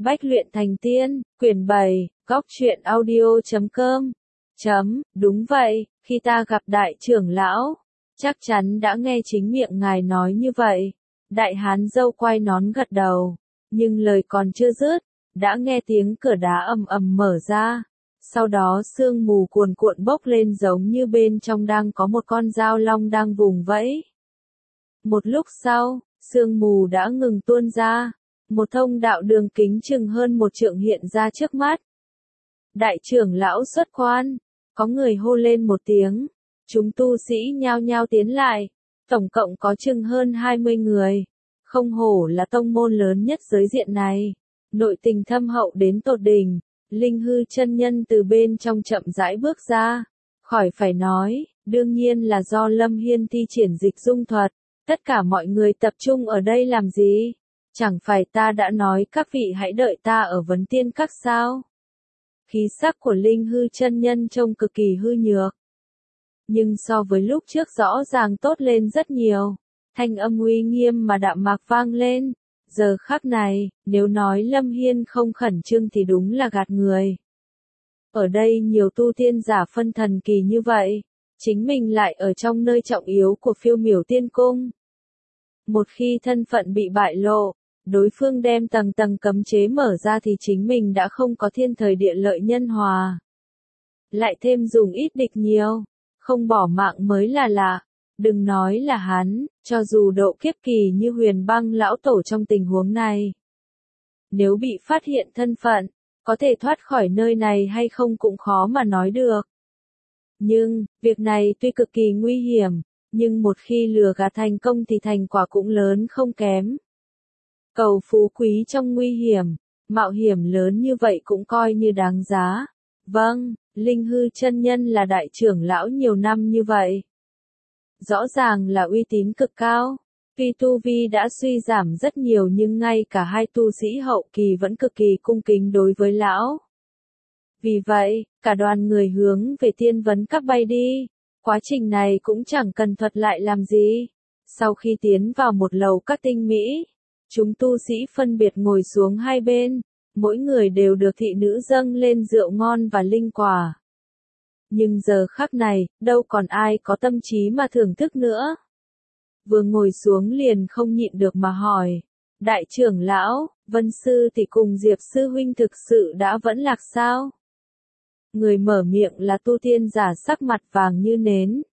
Bách luyện thành tiên, quyển 7, góc truyện audio.com. Đúng vậy, khi ta gặp đại trưởng lão, chắc chắn đã nghe chính miệng ngài nói như vậy. Đại hán râu quai nón gật đầu, nhưng lời còn chưa dứt, đã nghe tiếng cửa đá ầm ầm mở ra. Sau đó sương mù cuồn cuộn bốc lên giống như bên trong đang có một con dao long đang vùng vẫy. Một lúc sau, sương mù đã ngừng tuôn ra. Một thông đạo đường kính chừng hơn 1 trượng hiện ra trước mắt. Đại trưởng lão xuất quan, có người hô lên một tiếng. Chúng tu sĩ nhao nhao tiến lại, tổng cộng có chừng hơn 20 người. Không hổ là tông môn lớn nhất giới diện này. Nội tình thâm hậu đến tột đỉnh. Linh hư chân nhân từ bên trong chậm rãi bước ra. Khỏi phải nói, đương nhiên là do Lâm Hiên thi triển dịch dung thuật. Tất cả mọi người tập trung ở đây làm gì? Chẳng phải ta đã nói các vị hãy đợi ta ở Vấn Tiên Các sao? Khí sắc của Linh hư chân nhân trông cực kỳ hư nhược. Nhưng so với lúc trước rõ ràng tốt lên rất nhiều. Thanh âm uy nghiêm mà đạm mạc vang lên. Giờ khắc này, nếu nói Lâm Hiên không khẩn trương thì đúng là gạt người. Ở đây nhiều tu tiên giả phân thần kỳ như vậy. Chính mình lại ở trong nơi trọng yếu của Phiêu Miểu Tiên Cung. Một khi thân phận bị bại lộ, đối phương đem tầng tầng cấm chế mở ra thì chính mình đã không có thiên thời địa lợi nhân hòa. Lại thêm dùng ít địch nhiều, không bỏ mạng mới là lạ. Đừng nói là hắn, cho dù độ kiếp kỳ như Huyền Băng lão tổ trong tình huống này. Nếu bị phát hiện thân phận, có thể thoát khỏi nơi này hay không cũng khó mà nói được. Nhưng, việc này tuy cực kỳ nguy hiểm, nhưng một khi lừa gạt thành công thì thành quả cũng lớn không kém. Cầu phú quý trong nguy hiểm, mạo hiểm lớn như vậy cũng coi như đáng giá. Vâng, Linh hư chân nhân là đại trưởng lão nhiều năm như vậy. Rõ ràng là uy tín cực cao. Tuy tu vi đã suy giảm rất nhiều nhưng ngay cả hai tu sĩ hậu kỳ vẫn cực kỳ cung kính đối với lão. Vì vậy, cả đoàn người hướng về Tiên Vấn Các bay đi. Quá trình này cũng chẳng cần thuật lại làm gì. Sau khi tiến vào một lầu các tinh mỹ, chúng tu sĩ phân biệt ngồi xuống hai bên, mỗi người đều được thị nữ dâng lên rượu ngon và linh quả. Nhưng giờ khắc này, đâu còn ai có tâm trí mà thưởng thức nữa. Vừa ngồi xuống liền không nhịn được mà hỏi. Đại trưởng lão, Vân Sư tỷ cùng Diệp Sư Huynh thực sự đã vẫn lạc sao? Người mở miệng là tu tiên giả sắc mặt vàng như nến.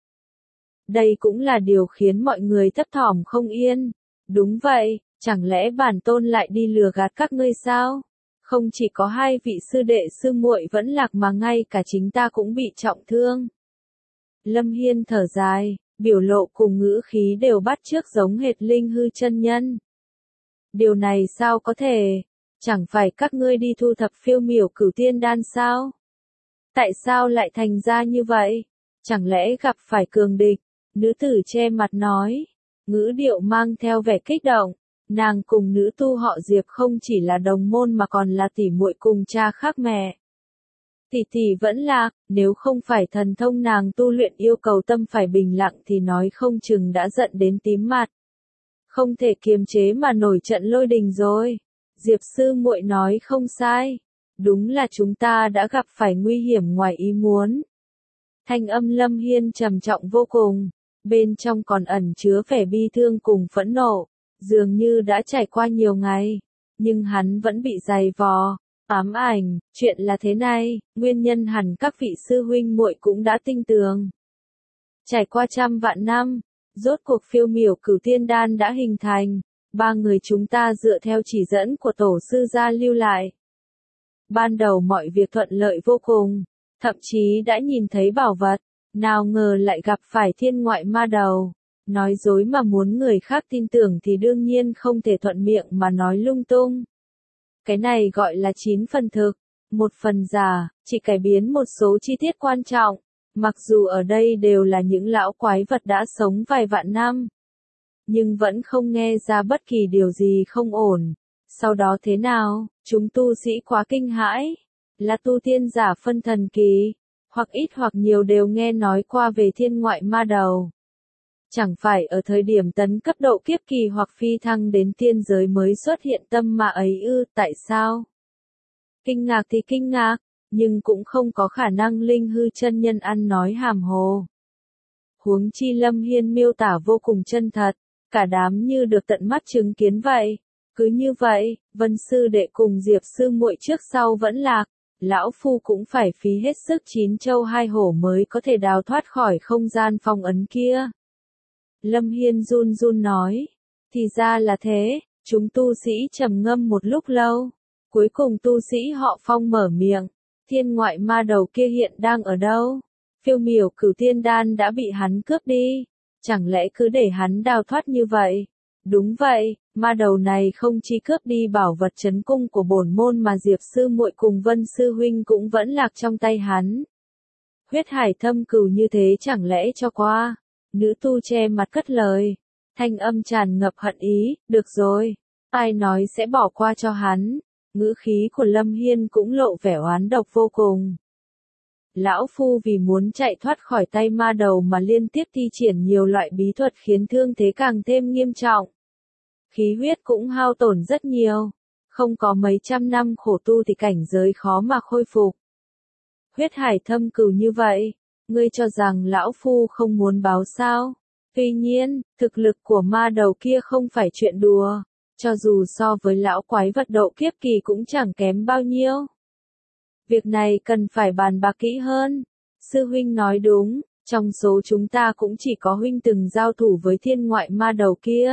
Đây cũng là điều khiến mọi người thấp thỏm không yên. Đúng vậy, chẳng lẽ bản tôn lại đi lừa gạt các ngươi sao? Không chỉ có hai vị sư đệ sư muội vẫn lạc mà ngay cả chính ta cũng bị trọng thương. Lâm Hiên thở dài, biểu lộ cùng ngữ khí đều bắt chước giống hệt Linh hư chân nhân. Điều này sao có thể? Chẳng phải các ngươi đi thu thập Phiêu Miểu Cửu Tiên Đan sao? Tại sao lại thành ra như vậy? Chẳng lẽ gặp phải cường địch? Nữ tử che mặt nói, ngữ điệu mang theo vẻ kích động. Nàng cùng nữ tu họ Diệp không chỉ là đồng môn mà còn là tỷ muội cùng cha khác mẹ. Tỷ tỷ vẫn lạc, nếu không phải thần thông nàng tu luyện yêu cầu tâm phải bình lặng thì nói không chừng đã giận đến tím mặt. Không thể kiềm chế mà nổi trận lôi đình rồi. Diệp sư muội nói không sai. Đúng là chúng ta đã gặp phải nguy hiểm ngoài ý muốn. Thanh âm Lâm Hiên trầm trọng vô cùng, bên trong còn ẩn chứa vẻ bi thương cùng phẫn nộ. Dường như đã trải qua nhiều ngày, nhưng hắn vẫn bị dày vò, ám ảnh. Chuyện là thế này, nguyên nhân hẳn các vị sư huynh muội cũng đã tinh tường. Trải qua trăm vạn năm, rốt cuộc Phiêu Miểu Cửu Tiên Đan đã hình thành. Ba người chúng ta dựa theo chỉ dẫn của tổ sư gia lưu lại. Ban đầu mọi việc thuận lợi vô cùng, thậm chí đã nhìn thấy bảo vật, nào ngờ lại gặp phải thiên ngoại ma đầu. Nói dối mà muốn người khác tin tưởng thì đương nhiên không thể thuận miệng mà nói lung tung. Cái này gọi là 9 phần thực, 1 phần giả, chỉ cải biến một số chi tiết quan trọng. Mặc dù ở đây đều là những lão quái vật đã sống vài vạn năm, nhưng vẫn không nghe ra bất kỳ điều gì không ổn. Sau đó thế nào, chúng tu sĩ quá kinh hãi, là tu tiên giả phân thần kỳ, hoặc ít hoặc nhiều đều nghe nói qua về thiên ngoại ma đầu. Chẳng phải ở thời điểm tấn cấp độ kiếp kỳ hoặc phi thăng đến tiên giới mới xuất hiện tâm ma ấy ư? Tại sao? Kinh ngạc thì kinh ngạc, nhưng cũng không có khả năng Linh Hư chân nhân ăn nói hàm hồ. Huống chi Lâm Hiên miêu tả vô cùng chân thật, cả đám như được tận mắt chứng kiến vậy. Cứ như vậy, Vân sư đệ cùng Diệp sư muội trước sau vẫn lạc, lão phu cũng phải phí hết sức chín châu hai hổ mới có thể đào thoát khỏi không gian phong ấn kia. Lâm Hiên run run nói, thì ra là thế, chúng tu sĩ trầm ngâm một lúc lâu. Cuối cùng tu sĩ họ Phong mở miệng, thiên ngoại ma đầu kia hiện đang ở đâu? Phiêu miểu cửu tiên đan đã bị hắn cướp đi, chẳng lẽ cứ để hắn đào thoát như vậy? Đúng vậy, ma đầu này không chỉ cướp đi bảo vật trấn cung của bổn môn mà Diệp sư muội cùng Vân sư huynh cũng vẫn lạc trong tay hắn. Huyết hải thâm cửu như thế chẳng lẽ cho qua? Nữ tu che mặt cất lời, thanh âm tràn ngập hận ý, được rồi, ai nói sẽ bỏ qua cho hắn? Ngữ khí của Lâm Hiên cũng lộ vẻ oán độc vô cùng. Lão phu vì muốn chạy thoát khỏi tay ma đầu mà liên tiếp thi triển nhiều loại bí thuật khiến thương thế càng thêm nghiêm trọng. Khí huyết cũng hao tổn rất nhiều, không có mấy trăm năm khổ tu thì cảnh giới khó mà khôi phục. Huyết hải thâm cửu như vậy, ngươi cho rằng lão phu không muốn báo sao? Tuy nhiên, thực lực của ma đầu kia không phải chuyện đùa, cho dù so với lão quái vật độ kiếp kỳ cũng chẳng kém bao nhiêu. Việc này cần phải bàn bạc kỹ hơn. Sư huynh nói đúng, trong số chúng ta cũng chỉ có huynh từng giao thủ với thiên ngoại ma đầu kia.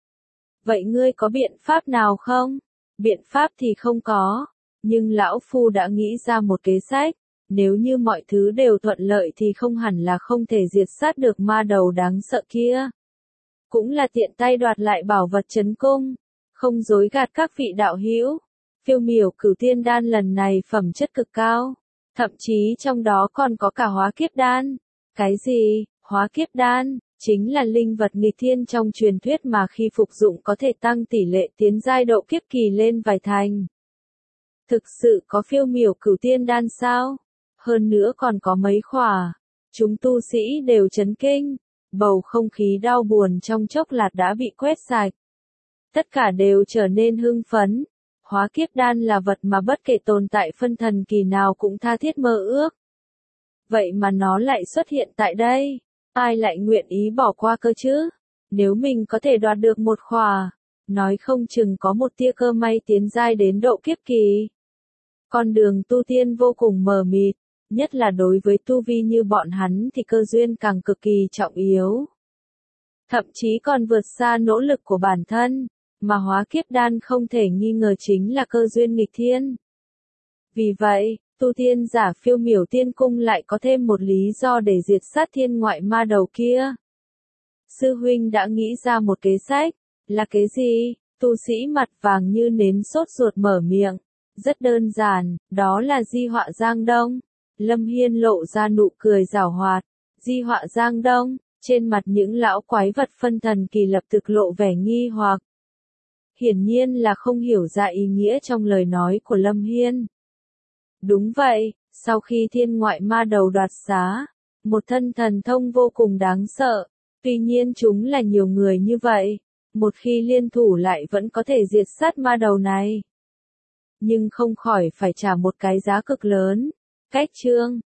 Vậy ngươi có biện pháp nào không? Biện pháp thì không có, nhưng lão phu đã nghĩ ra một kế sách. Nếu như mọi thứ đều thuận lợi thì không hẳn là không thể diệt sát được ma đầu đáng sợ kia. Cũng là tiện tay đoạt lại bảo vật trấn cung, không dối gạt các vị đạo hữu. Phiêu miểu cửu tiên đan lần này phẩm chất cực cao, thậm chí trong đó còn có cả hóa kiếp đan. Cái gì? Hóa kiếp đan? Chính là linh vật nghịch thiên trong truyền thuyết mà khi phục dụng có thể tăng tỷ lệ tiến giai độ kiếp kỳ lên vài thành. Thực sự có phiêu miểu cửu tiên đan sao? Hơn nữa còn có mấy khỏa. Chúng tu sĩ đều chấn kinh, bầu không khí đau buồn trong chốc lát đã bị quét sạch. Tất cả đều trở nên hưng phấn. Hóa kiếp đan là vật mà bất kể tồn tại phân thần kỳ nào cũng tha thiết mơ ước. Vậy mà nó lại xuất hiện tại đây. Ai lại nguyện ý bỏ qua cơ chứ? Nếu mình có thể đoạt được một khỏa, nói không chừng có một tia cơ may tiến giai đến độ kiếp kỳ. Con đường tu tiên vô cùng mờ mịt, nhất là đối với tu vi như bọn hắn thì cơ duyên càng cực kỳ trọng yếu. Thậm chí còn vượt xa nỗ lực của bản thân, mà hóa kiếp đan không thể nghi ngờ chính là cơ duyên nghịch thiên. Vì vậy, tu tiên giả phiêu miểu tiên cung lại có thêm một lý do để diệt sát thiên ngoại ma đầu kia. Sư huynh đã nghĩ ra một kế sách, là cái gì? Tu sĩ mặt vàng như nến sốt ruột mở miệng. Rất đơn giản, đó là di họa Giang Đông. Lâm Hiên lộ ra nụ cười giảo hoạt. Di họa Giang Đông, trên mặt những lão quái vật phân thần kỳ lập tức lộ vẻ nghi hoặc. Hiển nhiên là không hiểu ra ý nghĩa trong lời nói của Lâm Hiên. Đúng vậy, sau khi thiên ngoại ma đầu đoạt xá, một thân thần thông vô cùng đáng sợ, tuy nhiên chúng là nhiều người như vậy, một khi liên thủ lại vẫn có thể diệt sát ma đầu này. Nhưng không khỏi phải trả một cái giá cực lớn. Cách chương